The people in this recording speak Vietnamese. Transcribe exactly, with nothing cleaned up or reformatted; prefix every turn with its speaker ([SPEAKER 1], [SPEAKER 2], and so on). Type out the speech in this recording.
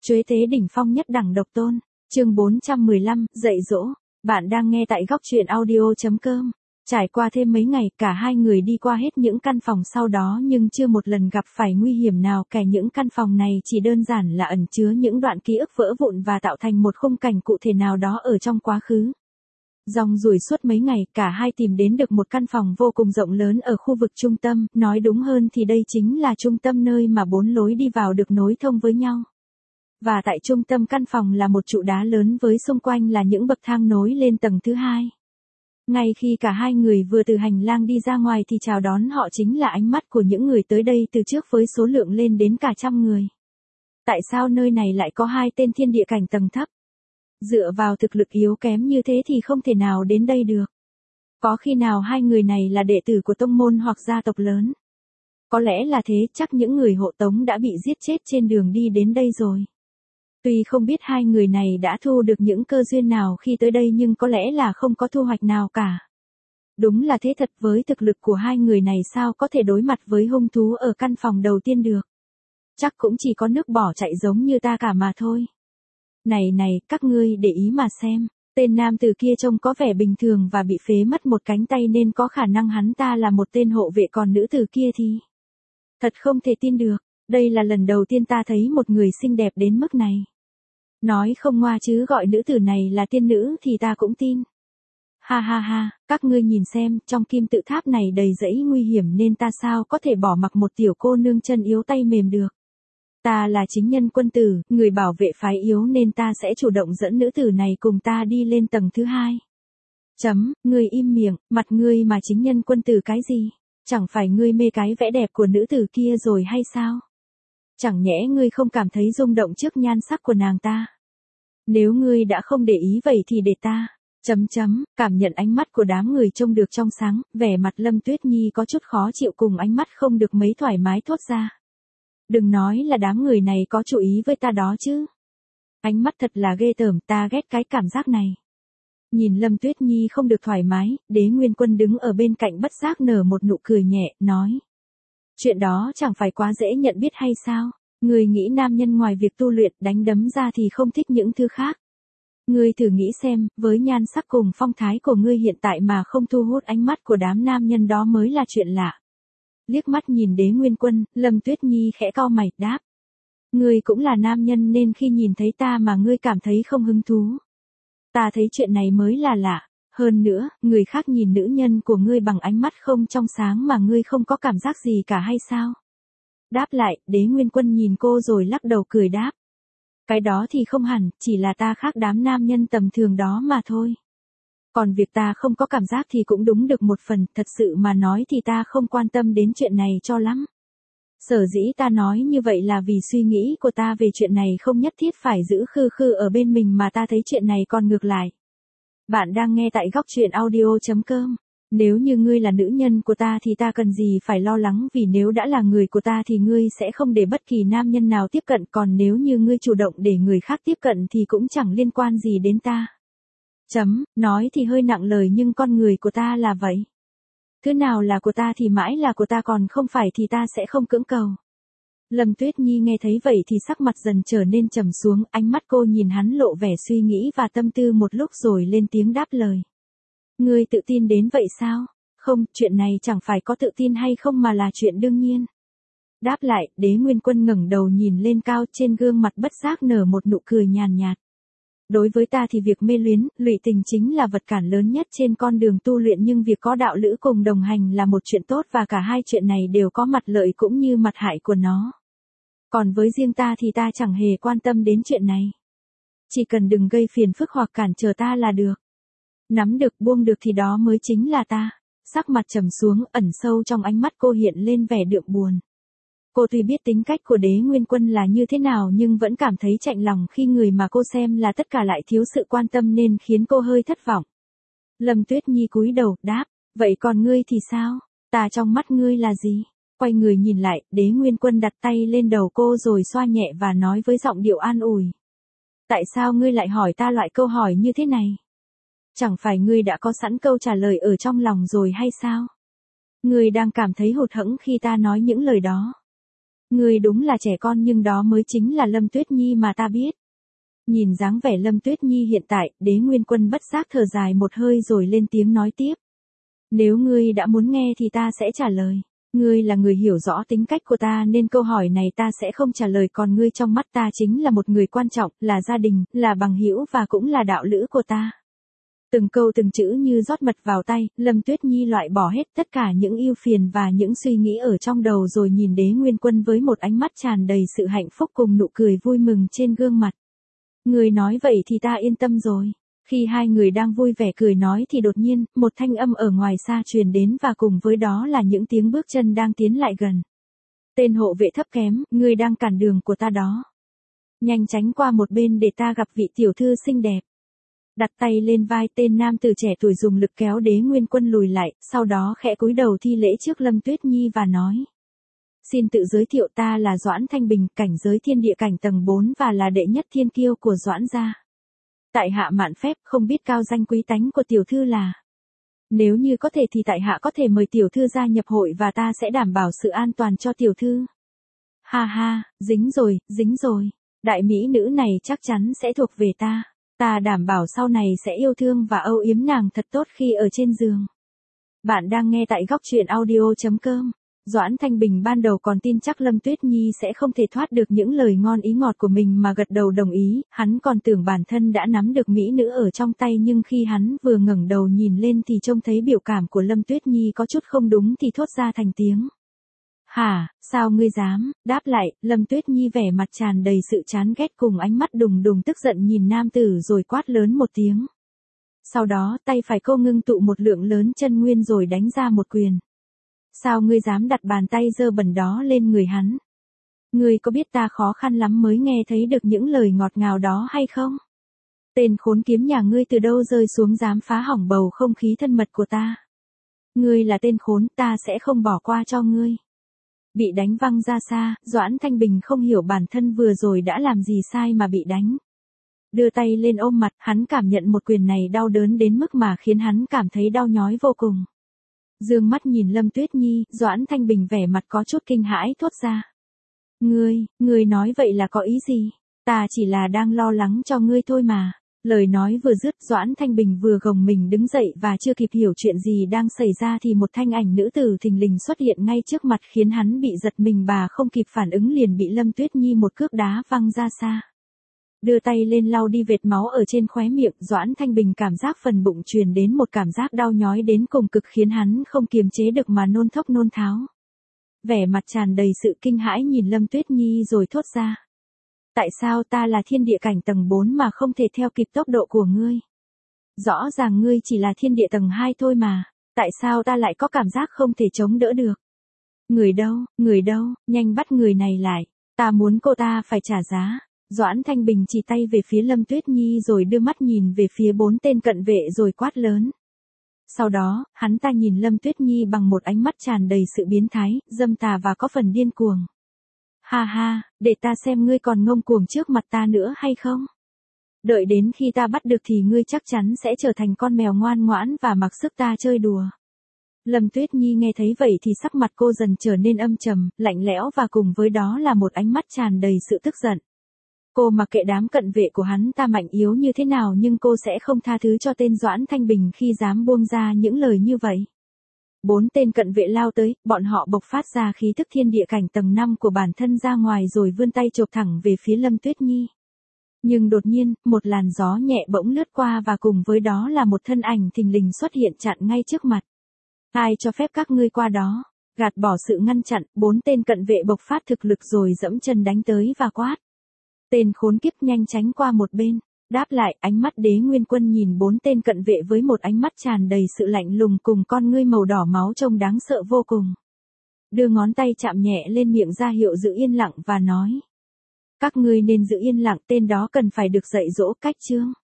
[SPEAKER 1] Chuế tế đỉnh phong nhất đẳng độc tôn, chương bốn trăm mười lăm, dạy dỗ. Bạn đang nghe tại góc truyện audio chấm com. Trải qua thêm mấy ngày, cả hai người đi qua hết những căn phòng sau đó nhưng chưa một lần gặp phải nguy hiểm nào, kẻ những căn phòng này chỉ đơn giản là ẩn chứa những đoạn ký ức vỡ vụn và tạo thành một khung cảnh cụ thể nào đó ở trong quá khứ. Dòng dùi suốt mấy ngày, cả hai tìm đến được một căn phòng vô cùng rộng lớn ở khu vực trung tâm, nói đúng hơn thì đây chính là trung tâm nơi mà bốn lối đi vào được nối thông với nhau. Và tại trung tâm căn phòng là một trụ đá lớn với xung quanh là những bậc thang nối lên tầng thứ hai. Ngay khi cả hai người vừa từ hành lang đi ra ngoài thì chào đón họ chính là ánh mắt của những người tới đây từ trước với số lượng lên đến cả trăm người. Tại sao nơi này lại có hai tên thiên địa cảnh tầng thấp? Dựa vào thực lực yếu kém như thế thì không thể nào đến đây được. Có khi nào hai người này là đệ tử của tông môn hoặc gia tộc lớn? Có lẽ là thế, chắc những người hộ tống đã bị giết chết trên đường đi đến đây rồi. Tuy không biết hai người này đã thu được những cơ duyên nào khi tới đây nhưng có lẽ là không có thu hoạch nào cả. Đúng là thế thật, với thực lực của hai người này sao có thể đối mặt với hung thú ở căn phòng đầu tiên được. Chắc cũng chỉ có nước bỏ chạy giống như ta cả mà thôi. Này này, các ngươi để ý mà xem, tên nam tử kia trông có vẻ bình thường và bị phế mất một cánh tay nên có khả năng hắn ta là một tên hộ vệ, còn nữ tử kia thì... Thật không thể tin được, đây là lần đầu tiên ta thấy một người xinh đẹp đến mức này. Nói không ngoa chứ gọi nữ tử này là tiên nữ thì ta cũng tin. Ha ha ha, các ngươi nhìn xem, trong kim tự tháp này đầy rẫy nguy hiểm nên ta sao có thể bỏ mặc một tiểu cô nương chân yếu tay mềm được. Ta là chính nhân quân tử, người bảo vệ phái yếu nên ta sẽ chủ động dẫn nữ tử này cùng ta đi lên tầng thứ hai. Chấm, ngươi im miệng, mặt ngươi mà chính nhân quân tử cái gì? Chẳng phải ngươi mê cái vẻ đẹp của nữ tử kia rồi hay sao? Chẳng nhẽ ngươi không cảm thấy rung động trước nhan sắc của nàng ta? Nếu ngươi đã không để ý vậy thì để ta. Chấm chấm, cảm nhận ánh mắt của đám người trông được trong sáng, vẻ mặt Lâm Tuyết Nhi có chút khó chịu cùng ánh mắt không được mấy thoải mái thốt ra. Đừng nói là đám người này có chú ý với ta đó chứ. Ánh mắt thật là ghê tởm, ta ghét cái cảm giác này. Nhìn Lâm Tuyết Nhi không được thoải mái, Đế Nguyên Quân đứng ở bên cạnh bất giác nở một nụ cười nhẹ, nói. Chuyện đó chẳng phải quá dễ nhận biết hay sao? Người nghĩ nam nhân ngoài việc tu luyện đánh đấm ra thì không thích những thứ khác. Ngươi thử nghĩ xem, với nhan sắc cùng phong thái của ngươi hiện tại mà không thu hút ánh mắt của đám nam nhân đó mới là chuyện lạ. Liếc mắt nhìn Đế Nguyên Quân, Lâm Tuyết Nhi khẽ cau mày, đáp. Ngươi cũng là nam nhân nên khi nhìn thấy ta mà ngươi cảm thấy không hứng thú. Ta thấy chuyện này mới là lạ. Hơn nữa, người khác nhìn nữ nhân của ngươi bằng ánh mắt không trong sáng mà ngươi không có cảm giác gì cả hay sao? Đáp lại, Đế Nguyên Quân nhìn cô rồi lắc đầu cười đáp. Cái đó thì không hẳn, chỉ là ta khác đám nam nhân tầm thường đó mà thôi. Còn việc ta không có cảm giác thì cũng đúng được một phần, thật sự mà nói thì ta không quan tâm đến chuyện này cho lắm. Sở dĩ ta nói như vậy là vì suy nghĩ của ta về chuyện này không nhất thiết phải giữ khư khư ở bên mình mà ta thấy chuyện này còn ngược lại. Bạn đang nghe tại góc truyện audio chấm com. Nếu như ngươi là nữ nhân của ta thì ta cần gì phải lo lắng, vì nếu đã là người của ta thì ngươi sẽ không để bất kỳ nam nhân nào tiếp cận, còn nếu như ngươi chủ động để người khác tiếp cận thì cũng chẳng liên quan gì đến ta. Chấm, nói thì hơi nặng lời nhưng con người của ta là vậy. Thứ nào là của ta thì mãi là của ta, còn không phải thì ta sẽ không cưỡng cầu. Lâm Tuyết Nhi nghe thấy vậy thì sắc mặt dần trở nên trầm xuống, ánh mắt cô nhìn hắn lộ vẻ suy nghĩ và tâm tư một lúc rồi lên tiếng đáp lời. Ngươi tự tin đến vậy sao? Không, chuyện này chẳng phải có tự tin hay không mà là chuyện đương nhiên. Đáp lại, Đế Nguyên Quân ngẩng đầu nhìn lên cao, trên gương mặt bất giác nở một nụ cười nhàn nhạt. Đối với ta thì việc mê luyến, lụy tình chính là vật cản lớn nhất trên con đường tu luyện, nhưng việc có đạo lữ cùng đồng hành là một chuyện tốt và cả hai chuyện này đều có mặt lợi cũng như mặt hại của nó. Còn với riêng ta thì ta chẳng hề quan tâm đến chuyện này. Chỉ cần đừng gây phiền phức hoặc cản trở ta là được. Nắm được buông được thì đó mới chính là ta. Sắc mặt trầm xuống, ẩn sâu trong ánh mắt cô hiện lên vẻ đượm buồn. Cô tuy biết tính cách của Đế Nguyên Quân là như thế nào nhưng vẫn cảm thấy chạnh lòng khi người mà cô xem là tất cả lại thiếu sự quan tâm nên khiến cô hơi thất vọng. Lâm Tuyết Nhi cúi đầu, đáp, vậy còn ngươi thì sao? Ta trong mắt ngươi là gì? Quay người nhìn lại, Đế Nguyên Quân đặt tay lên đầu cô rồi xoa nhẹ và nói với giọng điệu an ủi. Tại sao ngươi lại hỏi ta loại câu hỏi như thế này? Chẳng phải ngươi đã có sẵn câu trả lời ở trong lòng rồi hay sao? Ngươi đang cảm thấy hụt hẫng khi ta nói những lời đó. Ngươi đúng là trẻ con nhưng đó mới chính là Lâm Tuyết Nhi mà ta biết. Nhìn dáng vẻ Lâm Tuyết Nhi hiện tại, Đế Nguyên Quân bất giác thở dài một hơi rồi lên tiếng nói tiếp. Nếu ngươi đã muốn nghe thì ta sẽ trả lời. Ngươi là người hiểu rõ tính cách của ta nên câu hỏi này ta sẽ không trả lời, còn ngươi trong mắt ta chính là một người quan trọng, là gia đình, là bằng hữu và cũng là đạo lữ của ta. Từng câu từng chữ như rót mật vào tay, Lâm Tuyết Nhi loại bỏ hết tất cả những ưu phiền và những suy nghĩ ở trong đầu rồi nhìn Đế Nguyên Quân với một ánh mắt tràn đầy sự hạnh phúc cùng nụ cười vui mừng trên gương mặt. Người nói vậy thì ta yên tâm rồi. Khi hai người đang vui vẻ cười nói thì đột nhiên, một thanh âm ở ngoài xa truyền đến và cùng với đó là những tiếng bước chân đang tiến lại gần. Tên hộ vệ thấp kém, ngươi đang cản đường của ta đó. Nhanh tránh qua một bên để ta gặp vị tiểu thư xinh đẹp. Đặt tay lên vai tên nam tử trẻ tuổi dùng lực kéo Đế Nguyên Quân lùi lại, sau đó khẽ cúi đầu thi lễ trước Lâm Tuyết Nhi và nói. Xin tự giới thiệu, ta là Doãn Thanh Bình, cảnh giới thiên địa cảnh tầng bốn và là đệ nhất thiên kiêu của Doãn gia. Tại hạ mạn phép, không biết cao danh quý tánh của tiểu thư là. Nếu như có thể thì tại hạ có thể mời tiểu thư gia nhập hội và ta sẽ đảm bảo sự an toàn cho tiểu thư. Ha ha, dính rồi, dính rồi. Đại mỹ nữ này chắc chắn sẽ thuộc về ta. Ta đảm bảo sau này sẽ yêu thương và âu yếm nàng thật tốt khi ở trên giường. Bạn đang nghe tại góc truyện audio chấm com. Doãn Thanh Bình ban đầu còn tin chắc Lâm Tuyết Nhi sẽ không thể thoát được những lời ngon ý ngọt của mình mà gật đầu đồng ý, hắn còn tưởng bản thân đã nắm được mỹ nữ ở trong tay nhưng khi hắn vừa ngẩng đầu nhìn lên thì trông thấy biểu cảm của Lâm Tuyết Nhi có chút không đúng thì thốt ra thành tiếng. Hả, sao ngươi dám, đáp lại, Lâm Tuyết Nhi vẻ mặt tràn đầy sự chán ghét cùng ánh mắt đùng đùng tức giận nhìn nam tử rồi quát lớn một tiếng. Sau đó tay phải cô ngưng tụ một lượng lớn chân nguyên rồi đánh ra một quyền. Sao ngươi dám đặt bàn tay dơ bẩn đó lên người hắn? Ngươi có biết ta khó khăn lắm mới nghe thấy được những lời ngọt ngào đó hay không? Tên khốn kiếm nhà ngươi từ đâu rơi xuống dám phá hỏng bầu không khí thân mật của ta? Ngươi là tên khốn, ta sẽ không bỏ qua cho ngươi. Bị đánh văng ra xa, Doãn Thanh Bình không hiểu bản thân vừa rồi đã làm gì sai mà bị đánh. Đưa tay lên ôm mặt, hắn cảm nhận một quyền này đau đớn đến mức mà khiến hắn cảm thấy đau nhói vô cùng. Dương mắt nhìn Lâm Tuyết Nhi, Doãn Thanh Bình vẻ mặt có chút kinh hãi thốt ra. Ngươi, ngươi nói vậy là có ý gì? Ta chỉ là đang lo lắng cho ngươi thôi mà. Lời nói vừa dứt, Doãn Thanh Bình vừa gồng mình đứng dậy và chưa kịp hiểu chuyện gì đang xảy ra thì một thanh ảnh nữ tử thình lình xuất hiện ngay trước mặt khiến hắn bị giật mình, bà không kịp phản ứng liền bị Lâm Tuyết Nhi một cước đá văng ra xa. Đưa tay lên lau đi vệt máu ở trên khóe miệng, Doãn Thanh Bình cảm giác phần bụng truyền đến một cảm giác đau nhói đến cùng cực khiến hắn không kiềm chế được mà nôn thốc nôn tháo. Vẻ mặt tràn đầy sự kinh hãi nhìn Lâm Tuyết Nhi rồi thốt ra. Tại sao ta là thiên địa cảnh tầng bốn mà không thể theo kịp tốc độ của ngươi? Rõ ràng ngươi chỉ là thiên địa tầng hai thôi mà, tại sao ta lại có cảm giác không thể chống đỡ được? Người đâu, người đâu, nhanh bắt người này lại, ta muốn cô ta phải trả giá. Doãn Thanh Bình chỉ tay về phía Lâm Tuyết Nhi rồi đưa mắt nhìn về phía bốn tên cận vệ rồi quát lớn. Sau đó, hắn ta nhìn Lâm Tuyết Nhi bằng một ánh mắt tràn đầy sự biến thái, dâm tà và có phần điên cuồng. Ha ha, để ta xem ngươi còn ngông cuồng trước mặt ta nữa hay không? Đợi đến khi ta bắt được thì ngươi chắc chắn sẽ trở thành con mèo ngoan ngoãn và mặc sức ta chơi đùa. Lâm Tuyết Nhi nghe thấy vậy thì sắc mặt cô dần trở nên âm trầm, lạnh lẽo và cùng với đó là một ánh mắt tràn đầy sự tức giận. Cô mặc kệ đám cận vệ của hắn ta mạnh yếu như thế nào nhưng cô sẽ không tha thứ cho tên Doãn Thanh Bình khi dám buông ra những lời như vậy. Bốn tên cận vệ lao tới, bọn họ bộc phát ra khí thức thiên địa cảnh tầng năm của bản thân ra ngoài rồi vươn tay chộp thẳng về phía Lâm Tuyết Nhi. Nhưng đột nhiên, một làn gió nhẹ bỗng lướt qua và cùng với đó là một thân ảnh thình lình xuất hiện chặn ngay trước mặt. Ai cho phép các ngươi qua đó? Gạt bỏ sự ngăn chặn, bốn tên cận vệ bộc phát thực lực rồi dẫm chân đánh tới và quát. Tên khốn kiếp nhanh tránh qua một bên. Đáp lại, ánh mắt Đế Nguyên Quân nhìn bốn tên cận vệ với một ánh mắt tràn đầy sự lạnh lùng cùng con ngươi màu đỏ máu trông đáng sợ vô cùng. Đưa ngón tay chạm nhẹ lên miệng ra hiệu giữ yên lặng và nói. Các ngươi nên giữ yên lặng, tên đó cần phải được dạy dỗ cách chương.